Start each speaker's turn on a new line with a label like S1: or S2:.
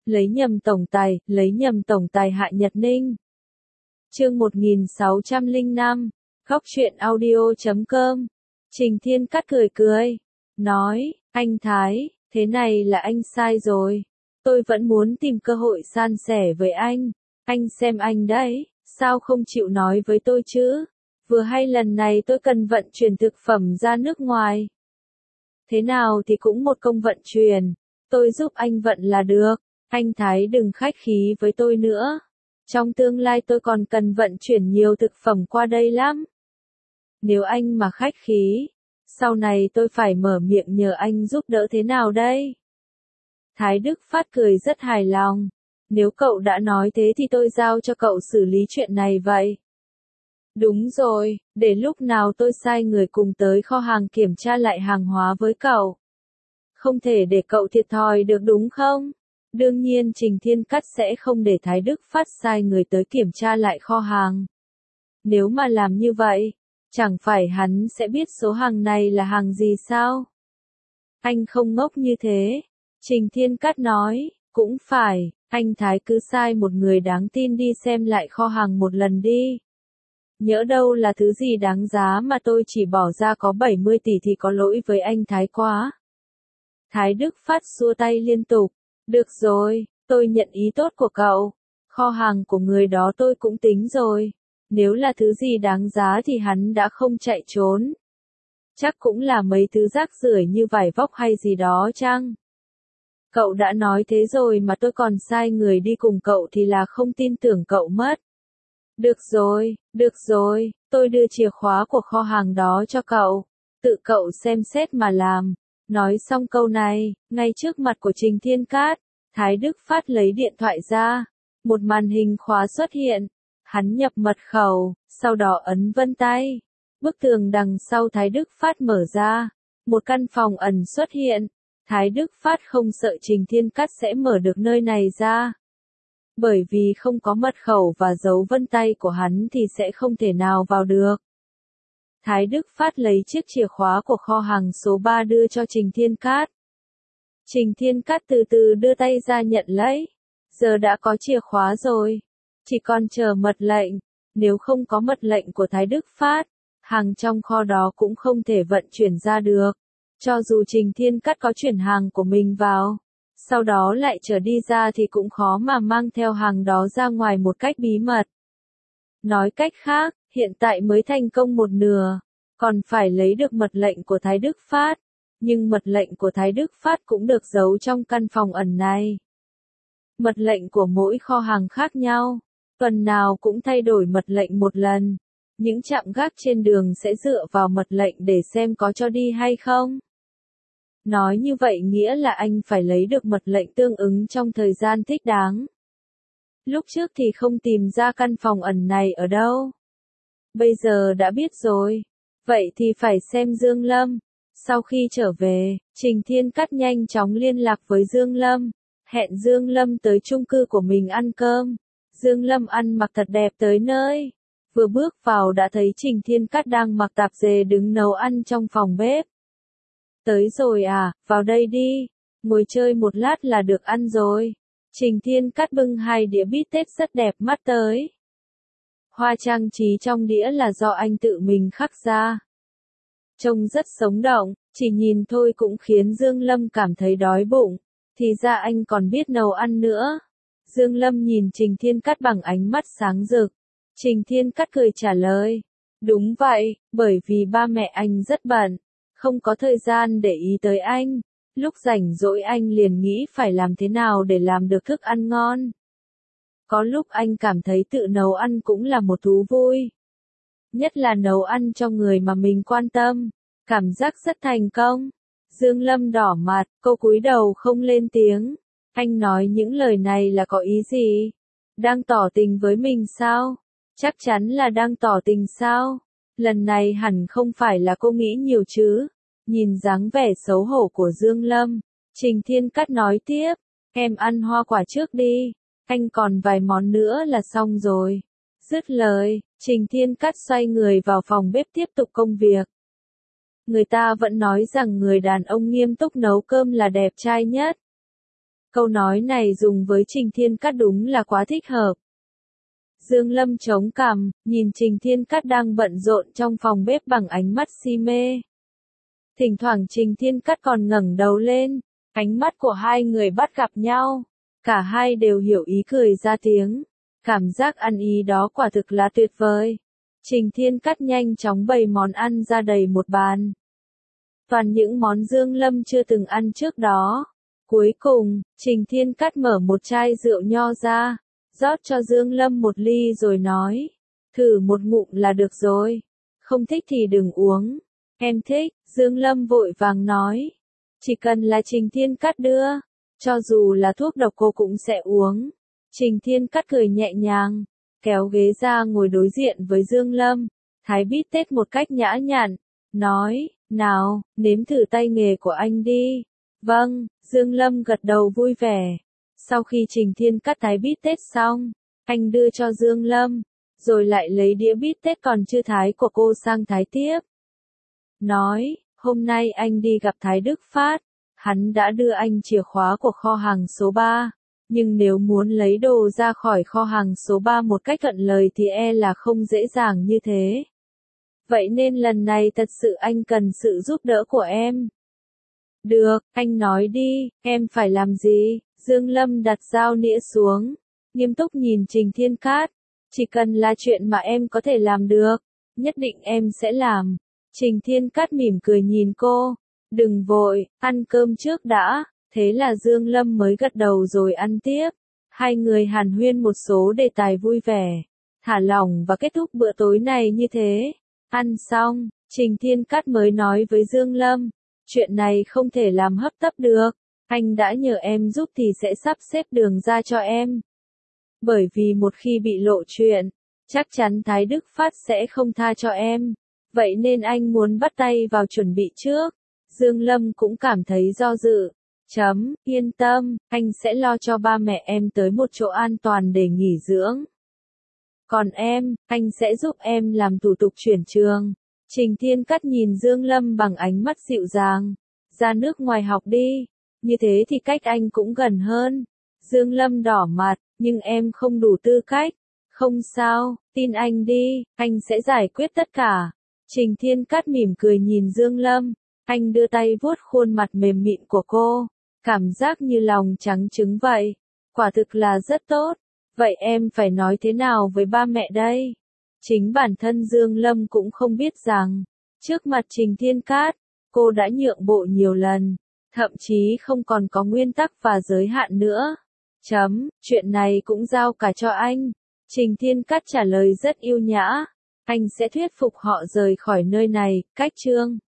S1: lấy nhầm tổng tài Hạ Nhật Ninh. Chương 1605, Góc truyện audio.com. Trình Thiên Cát cười cười, nói, anh Thái, thế này là anh sai rồi. Tôi vẫn muốn tìm cơ hội san sẻ với anh xem anh đấy, sao không chịu nói với tôi chứ? Vừa hay lần này tôi cần vận chuyển thực phẩm ra nước ngoài. Thế nào thì cũng một công vận chuyển, tôi giúp anh vận là được, anh Thái đừng khách khí với tôi nữa. Trong tương lai tôi còn cần vận chuyển nhiều thực phẩm qua đây lắm. Nếu anh mà khách khí, sau này tôi phải mở miệng nhờ anh giúp đỡ thế nào đây? Thái Đức Phát cười rất hài lòng. Nếu cậu đã nói thế thì tôi giao cho cậu xử lý chuyện này vậy. Đúng rồi, để lúc nào tôi sai người cùng tới kho hàng kiểm tra lại hàng hóa với cậu. Không thể để cậu thiệt thòi được đúng không? Đương nhiên Trình Thiên Cát sẽ không để Thái Đức Phát sai người tới kiểm tra lại kho hàng. Nếu mà làm như vậy, chẳng phải hắn sẽ biết số hàng này là hàng gì sao? Anh không ngốc như thế. Trình Thiên Cát nói, cũng phải, anh Thái cứ sai một người đáng tin đi xem lại kho hàng một lần đi. Nhỡ đâu là thứ gì đáng giá mà tôi chỉ bỏ ra có 70 tỷ thì có lỗi với anh Thái quá. Thái Đức Phát xua tay liên tục, được rồi, tôi nhận ý tốt của cậu. Kho hàng của người đó tôi cũng tính rồi. Nếu là thứ gì đáng giá thì hắn đã không chạy trốn. Chắc cũng là mấy thứ rác rưởi như vải vóc hay gì đó chăng? Cậu đã nói thế rồi mà tôi còn sai người đi cùng cậu thì là không tin tưởng cậu mất. Được rồi, tôi đưa chìa khóa của kho hàng đó cho cậu. Tự cậu xem xét mà làm. Nói xong câu này, ngay trước mặt của Trình Thiên Cát, Thái Đức Phát lấy điện thoại ra. Một màn hình khóa xuất hiện. Hắn nhập mật khẩu, sau đó ấn vân tay. Bức tường đằng sau Thái Đức Phát mở ra. Một căn phòng ẩn xuất hiện. Thái Đức Phát không sợ Trình Thiên Cát sẽ mở được nơi này ra. Bởi vì không có mật khẩu và dấu vân tay của hắn thì sẽ không thể nào vào được. Thái Đức Phát lấy chiếc chìa khóa của kho hàng số 3 đưa cho Trình Thiên Cát. Trình Thiên Cát từ từ đưa tay ra nhận lấy. Giờ đã có chìa khóa rồi. Chỉ còn chờ mật lệnh. Nếu không có mật lệnh của Thái Đức Phát, hàng trong kho đó cũng không thể vận chuyển ra được. Cho dù Trình Thiên Cát có chuyển hàng của mình vào, sau đó lại trở đi ra thì cũng khó mà mang theo hàng đó ra ngoài một cách bí mật. Nói cách khác, hiện tại mới thành công một nửa, còn phải lấy được mật lệnh của Thái Đức Phát. Nhưng mật lệnh của Thái Đức Phát cũng được giấu trong căn phòng ẩn này. Mật lệnh của mỗi kho hàng khác nhau, tuần nào cũng thay đổi mật lệnh một lần. Những trạm gác trên đường sẽ dựa vào mật lệnh để xem có cho đi hay không. Nói như vậy nghĩa là anh phải lấy được mật lệnh tương ứng trong thời gian thích đáng. Lúc trước thì không tìm ra căn phòng ẩn này ở đâu. Bây giờ đã biết rồi. Vậy thì phải xem Dương Lâm. Sau khi trở về, Trình Thiên Cát nhanh chóng liên lạc với Dương Lâm. Hẹn Dương Lâm tới chung cư của mình ăn cơm. Dương Lâm ăn mặc thật đẹp tới nơi. Vừa bước vào đã thấy Trình Thiên Cát đang mặc tạp dề đứng nấu ăn trong phòng bếp. Tới rồi à, vào đây đi. Ngồi chơi một lát là được ăn rồi. Trình Thiên Cát bưng 2 đĩa bít tết rất đẹp mắt tới. Hoa trang trí trong đĩa là do anh tự mình khắc ra. Trông rất sống động, chỉ nhìn thôi cũng khiến Dương Lâm cảm thấy đói bụng. Thì ra anh còn biết nấu ăn nữa. Dương Lâm nhìn Trình Thiên Cát bằng ánh mắt sáng rực. Trình Thiên Cát cười trả lời. Đúng vậy, bởi vì ba mẹ anh rất bận. Không có thời gian để ý tới anh. Lúc rảnh rỗi anh liền nghĩ phải làm thế nào để làm được thức ăn ngon. Có lúc anh cảm thấy tự nấu ăn cũng là một thú vui. Nhất là nấu ăn cho người mà mình quan tâm. Cảm giác rất thành công. Dương Lâm đỏ mặt, cô cúi đầu không lên tiếng. Anh nói những lời này là có ý gì? Đang tỏ tình với mình sao? Chắc chắn là đang tỏ tình sao? Lần này hẳn không phải là cô nghĩ nhiều chứ. Nhìn dáng vẻ xấu hổ của Dương Lâm, Trình Thiên Cát nói tiếp, em ăn hoa quả trước đi, anh còn vài món nữa là xong rồi. Dứt lời, Trình Thiên Cát xoay người vào phòng bếp tiếp tục công việc. Người ta vẫn nói rằng người đàn ông nghiêm túc nấu cơm là đẹp trai nhất. Câu nói này dùng với Trình Thiên Cát đúng là quá thích hợp. Dương Lâm chống cằm, nhìn Trình Thiên Cát đang bận rộn trong phòng bếp bằng ánh mắt si mê. Thỉnh thoảng Trình Thiên Cát còn ngẩng đầu lên, ánh mắt của hai người bắt gặp nhau. Cả hai đều hiểu ý cười ra tiếng. Cảm giác ăn ý đó quả thực là tuyệt vời. Trình Thiên Cát nhanh chóng bày món ăn ra đầy một bàn. Toàn những món Dương Lâm chưa từng ăn trước đó. Cuối cùng, Trình Thiên Cát mở một chai rượu nho ra, rót cho Dương Lâm một ly rồi nói, thử một ngụm là được rồi, không thích thì đừng uống. Em thích, Dương Lâm vội vàng nói, chỉ cần là Trình Thiên Cát đưa, cho dù là thuốc độc cô cũng sẽ uống. Trình Thiên Cát cười nhẹ nhàng, kéo ghế ra ngồi đối diện với Dương Lâm, thái bít tết một cách nhã nhặn, nói, nào, nếm thử tay nghề của anh đi. Vâng, Dương Lâm gật đầu vui vẻ. Sau khi Trình Thiên Cát thái bít tết xong, anh đưa cho Dương Lâm, rồi lại lấy đĩa bít tết còn chưa thái của cô sang thái tiếp. Nói, hôm nay anh đi gặp Thái Đức Phát, hắn đã đưa anh chìa khóa của kho hàng số 3, nhưng nếu muốn lấy đồ ra khỏi kho hàng số 3 một cách thuận lời thì e là không dễ dàng như thế. Vậy nên lần này thật sự anh cần sự giúp đỡ của em. Được, anh nói đi, em phải làm gì? Dương Lâm đặt dao nĩa xuống, nghiêm túc nhìn Trình Thiên Cát. Chỉ cần là chuyện mà em có thể làm được, nhất định em sẽ làm. Trình Thiên Cát mỉm cười nhìn cô. Đừng vội, ăn cơm trước đã. Thế là Dương Lâm mới gật đầu rồi ăn tiếp. Hai người hàn huyên một số đề tài vui vẻ, thả lỏng và kết thúc bữa tối này như thế. Ăn xong, Trình Thiên Cát mới nói với Dương Lâm, chuyện này không thể làm hấp tấp được, anh đã nhờ em giúp thì sẽ sắp xếp đường ra cho em. Bởi vì một khi bị lộ chuyện, chắc chắn Thái Đức Phát sẽ không tha cho em, vậy nên anh muốn bắt tay vào chuẩn bị trước. Dương Lâm cũng cảm thấy do dự. Yên tâm, anh sẽ lo cho ba mẹ em tới một chỗ an toàn để nghỉ dưỡng. Còn em, anh sẽ giúp em làm thủ tục chuyển trường. Trình Thiên Cát nhìn Dương Lâm bằng ánh mắt dịu dàng. Ra nước ngoài học đi, như thế thì cách anh cũng gần hơn. Dương Lâm đỏ mặt, nhưng em không đủ tư cách. Không sao, tin anh đi, anh sẽ giải quyết tất cả. Trình Thiên Cát mỉm cười nhìn Dương Lâm, anh đưa tay vuốt khuôn mặt mềm mịn của cô. Cảm giác như lòng trắng trứng vậy. Quả thực là rất tốt. Vậy em phải nói thế nào với ba mẹ đây? Chính bản thân Dương Lâm cũng không biết rằng, trước mặt Trình Thiên Cát, cô đã nhượng bộ nhiều lần, thậm chí không còn có nguyên tắc và giới hạn nữa. Chuyện này cũng giao cả cho anh. Trình Thiên Cát trả lời rất yêu nhã. Anh sẽ thuyết phục họ rời khỏi nơi này, cách chương.